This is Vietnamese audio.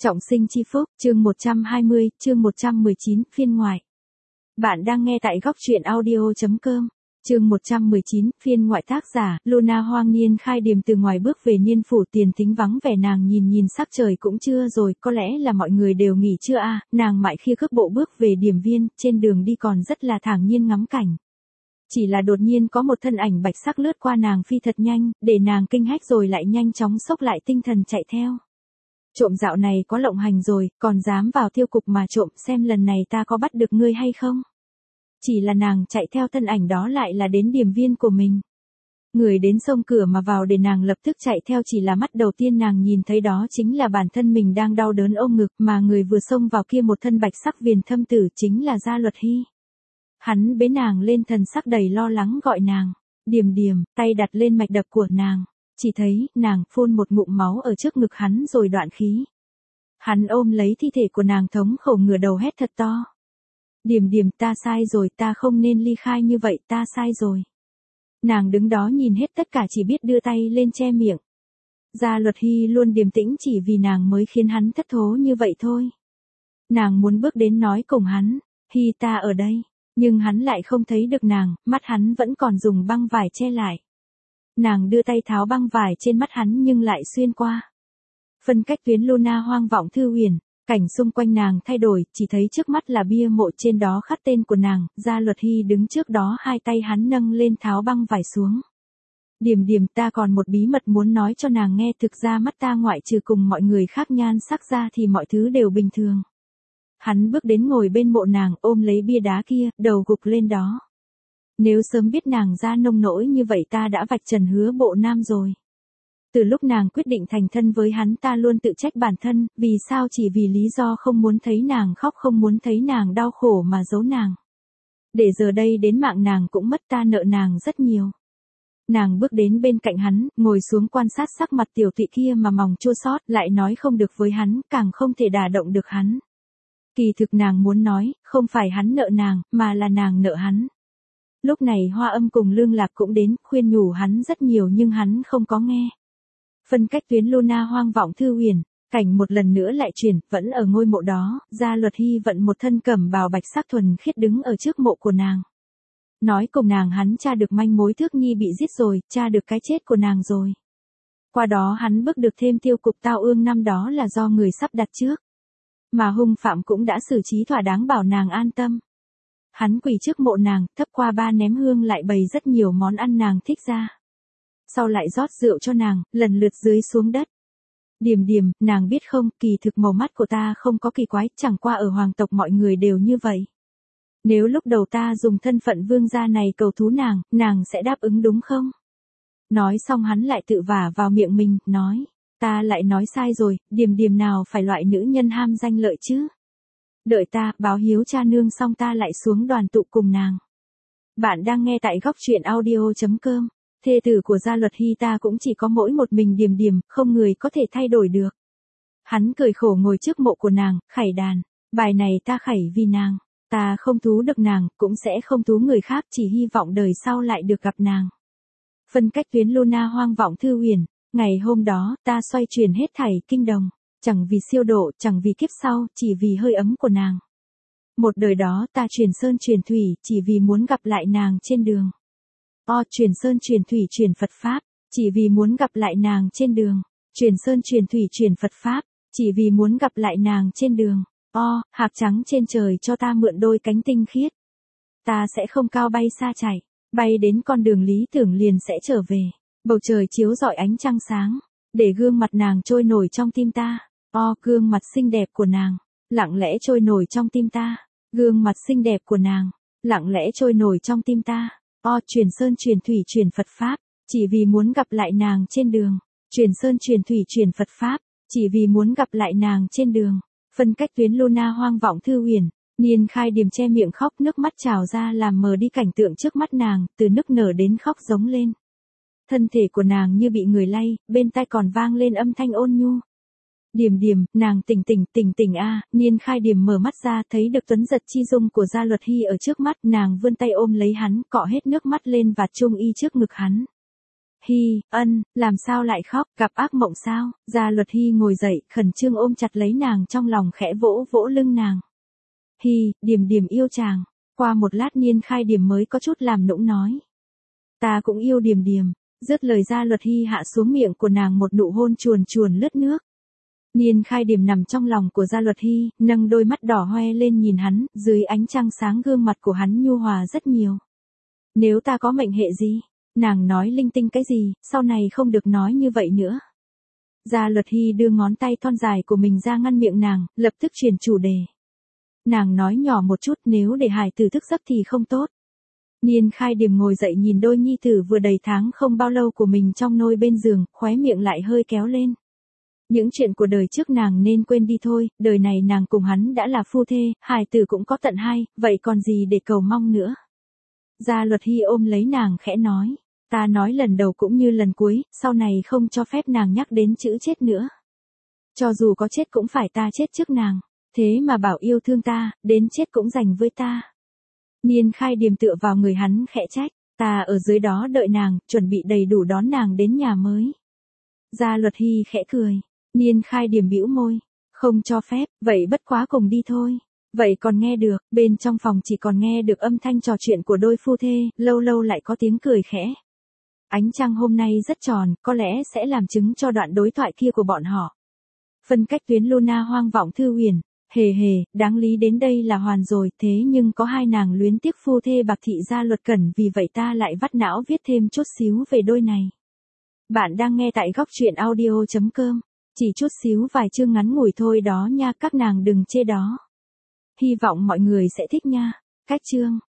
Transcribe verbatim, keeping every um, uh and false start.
Trọng sinh chi phúc, chương một trăm hai mươi, chương một trăm mười chín, phiên ngoại. Bạn đang nghe tại góc truyện audio chấm com. Chương một trăm mười chín, phiên ngoại tác giả, Luna Hoang. Niên Khai Điềm từ ngoài bước về Niên phủ Tiền Thính vắng vẻ, nàng nhìn nhìn sắc trời cũng trưa rồi, có lẽ là mọi người đều nghỉ trưa à, nàng mại khi cước bộ bước về Điềm viên, trên đường đi còn rất là thản nhiên ngắm cảnh. Chỉ là đột nhiên có một thân ảnh bạch sắc lướt qua nàng phi thật nhanh, để nàng kinh hách rồi lại nhanh chóng xốc lại tinh thần chạy theo. Trộm dạo này có lộng hành rồi, còn dám vào tiêu cục mà trộm, xem lần này ta có bắt được ngươi hay không. Chỉ là nàng chạy theo thân ảnh đó lại là đến Điềm viên của mình. Người đến xông cửa mà vào để nàng lập tức chạy theo, chỉ là mắt đầu tiên nàng nhìn thấy đó chính là bản thân mình đang đau đớn ôm ngực, mà người vừa xông vào kia một thân bạch sắc viền thâm tử chính là Gia Luật Hy. Hắn bế nàng lên, thần sắc đầy lo lắng gọi nàng, Điềm Điềm, tay đặt lên mạch đập của nàng. Chỉ thấy, nàng phun một ngụm máu ở trước ngực hắn rồi đoạn khí. Hắn ôm lấy thi thể của nàng thống khổ ngửa đầu hét thật to. Điềm Điềm, ta sai rồi, ta không nên ly khai như vậy, ta sai rồi. Nàng đứng đó nhìn hết tất cả, chỉ biết đưa tay lên che miệng. Gia Luật Hy luôn điềm tĩnh chỉ vì nàng mới khiến hắn thất thố như vậy thôi. Nàng muốn bước đến nói cùng hắn, Hy ta ở đây, nhưng hắn lại không thấy được nàng, mắt hắn vẫn còn dùng băng vải che lại. Nàng đưa tay tháo băng vải trên mắt hắn nhưng lại xuyên qua. Phân cách tuyến Luna Hoang vọng thư huyền, cảnh xung quanh nàng thay đổi, chỉ thấy trước mắt là bia mộ, trên đó khắc tên của nàng, Gia Luật Hy đứng trước đó, hai tay hắn nâng lên tháo băng vải xuống. Điềm Điềm, ta còn một bí mật muốn nói cho nàng nghe, thực ra mắt ta ngoại trừ cùng mọi người khác nhan sắc ra thì mọi thứ đều bình thường. Hắn bước đến ngồi bên mộ nàng, ôm lấy bia đá kia, đầu gục lên đó. Nếu sớm biết nàng ra nông nỗi như vậy ta đã vạch trần Hứa Bộ Nam rồi. Từ lúc nàng quyết định thành thân với hắn ta luôn tự trách bản thân, vì sao chỉ vì lý do không muốn thấy nàng khóc, không muốn thấy nàng đau khổ mà giấu nàng. Để giờ đây đến mạng nàng cũng mất, ta nợ nàng rất nhiều. Nàng bước đến bên cạnh hắn, ngồi xuống quan sát sắc mặt tiểu tụy kia mà mòng chua xót, lại nói không được với hắn, càng không thể đả động được hắn. Kỳ thực nàng muốn nói, không phải hắn nợ nàng, mà là nàng nợ hắn. Lúc này Hoa Âm cùng Lương Lạc cũng đến, khuyên nhủ hắn rất nhiều nhưng hắn không có nghe. Phân cách tuyến Luna Hoang vọng thư huyền, cảnh một lần nữa lại chuyển, vẫn ở ngôi mộ đó, Gia Luật Hy vận một thân cẩm bào bạch sắc thuần khiết đứng ở trước mộ của nàng. Nói cùng nàng hắn tra được manh mối Thước Nhi bị giết rồi, tra được cái chết của nàng rồi. Qua đó hắn bước được thêm tiêu cục Tao Ương năm đó là do người sắp đặt trước. Mà hung phạm cũng đã xử trí thỏa đáng, bảo nàng an tâm. Hắn quỳ trước mộ nàng, thấp qua ba ném hương, lại bày rất nhiều món ăn nàng thích ra. Sau lại rót rượu cho nàng, lần lượt dưới xuống đất. Điềm Điềm, nàng biết không, kỳ thực màu mắt của ta không có kỳ quái, chẳng qua ở hoàng tộc mọi người đều như vậy. Nếu lúc đầu ta dùng thân phận vương gia này cầu thú nàng, nàng sẽ đáp ứng đúng không? Nói xong hắn lại tự vả vào miệng mình, nói, ta lại nói sai rồi, Điềm Điềm nào phải loại nữ nhân ham danh lợi chứ. Đợi ta, báo hiếu cha nương xong ta lại xuống đoàn tụ cùng nàng. Bạn đang nghe tại góc truyện audio chấm com. Thê tử của Gia Luật Hy ta cũng chỉ có mỗi một mình Điềm Điềm, không người có thể thay đổi được. Hắn cười khổ ngồi trước mộ của nàng, khẩy đàn, bài này ta khẩy vì nàng, ta không thú được nàng, cũng sẽ không thú người khác, chỉ hy vọng đời sau lại được gặp nàng. Phân cách tuyến Luna Hoang vọng thư huyền, ngày hôm đó, ta xoay chuyển hết thảy kinh đồng. Chẳng vì siêu độ, chẳng vì kiếp sau, chỉ vì hơi ấm của nàng. Một đời đó ta chuyển sơn chuyển thủy, chỉ vì muốn gặp lại nàng trên đường. O, chuyển sơn chuyển thủy chuyển Phật Pháp, chỉ vì muốn gặp lại nàng trên đường. Chuyển sơn chuyển thủy chuyển Phật Pháp, chỉ vì muốn gặp lại nàng trên đường. O, hạc trắng trên trời cho ta mượn đôi cánh tinh khiết. Ta sẽ không cao bay xa chạy, bay đến con đường lý tưởng liền sẽ trở về. Bầu trời chiếu rọi ánh trăng sáng, để gương mặt nàng trôi nổi trong tim ta. O, gương mặt xinh đẹp của nàng, lặng lẽ trôi nổi trong tim ta. Gương mặt xinh đẹp của nàng, lặng lẽ trôi nổi trong tim ta. O, chuyển sơn chuyển thủy chuyển Phật Pháp, chỉ vì muốn gặp lại nàng trên đường. Chuyển sơn chuyển thủy chuyển Phật Pháp, chỉ vì muốn gặp lại nàng trên đường. Phân cách tuyến Luna Hoang vọng thư huyền, Niên Khai Điềm che miệng khóc, nước mắt trào ra làm mờ đi cảnh tượng trước mắt nàng, từ nức nở đến khóc giống lên. Thân thể của nàng như bị người lay, bên tai còn vang lên âm thanh ôn nhu. Điềm Điềm, nàng tỉnh tỉnh, tỉnh tỉnh a. Niên Khai Điềm mở mắt ra, thấy được tuấn giật chi dung của Gia Luật Hy ở trước mắt, nàng vươn tay ôm lấy hắn, cọ hết nước mắt lên vạt trung y trước ngực hắn. Hi, ân, làm sao lại khóc, gặp ác mộng sao? Gia Luật Hi ngồi dậy, khẩn trương ôm chặt lấy nàng trong lòng khẽ vỗ vỗ lưng nàng. Hi, Điềm Điềm yêu chàng. Qua một lát Niên Khai Điềm mới có chút làm nũng nói. Ta cũng yêu Điềm Điềm. Dứt lời Gia Luật Hi hạ xuống miệng của nàng một nụ hôn chuồn chuồn lướt nước. Niên Khai Điềm nằm trong lòng của Gia Luật Hi, nâng đôi mắt đỏ hoe lên nhìn hắn, dưới ánh trăng sáng gương mặt của hắn nhu hòa rất nhiều. Nếu ta có mệnh hệ gì? Nàng nói linh tinh cái gì, sau này không được nói như vậy nữa. Gia Luật Hi đưa ngón tay thon dài của mình ra ngăn miệng nàng, lập tức chuyển chủ đề. Nàng nói nhỏ một chút, nếu để hài tử thức giấc thì không tốt. Niên Khai Điềm ngồi dậy nhìn đôi nhi tử vừa đầy tháng không bao lâu của mình trong nôi bên giường, khóe miệng lại hơi kéo lên. Những chuyện của đời trước nàng nên quên đi thôi, đời này nàng cùng hắn đã là phu thê, hài tử cũng có tận hai, vậy còn gì để cầu mong nữa. Gia Luật Hi ôm lấy nàng khẽ nói, ta nói lần đầu cũng như lần cuối, sau này không cho phép nàng nhắc đến chữ chết nữa. Cho dù có chết cũng phải ta chết trước nàng, thế mà bảo yêu thương ta, đến chết cũng dành với ta. Niên Khai Điềm tựa vào người hắn khẽ trách, ta ở dưới đó đợi nàng, chuẩn bị đầy đủ đón nàng đến nhà mới. Gia Luật Hi khẽ cười, Niên Khai Điềm bĩu môi, không cho phép, vậy bất quá cùng đi thôi. Vậy còn nghe được, bên trong phòng chỉ còn nghe được âm thanh trò chuyện của đôi phu thê, lâu lâu lại có tiếng cười khẽ. Ánh trăng hôm nay rất tròn, có lẽ sẽ làm chứng cho đoạn đối thoại kia của bọn họ. Phân cách tuyến Luna hoang vọng thư huyền, hề hề, đáng lý đến đây là hoàn rồi, thế nhưng có hai nàng luyến tiếc phu thê bạc thị Gia Luật Cẩn, vì vậy ta lại vắt não viết thêm chút xíu về đôi này. Bạn đang nghe tại góc truyện audio chấm com, chỉ chút xíu vài chương ngắn ngủi thôi đó nha, các nàng đừng chê đó. Hy vọng mọi người sẽ thích nha. Cách chương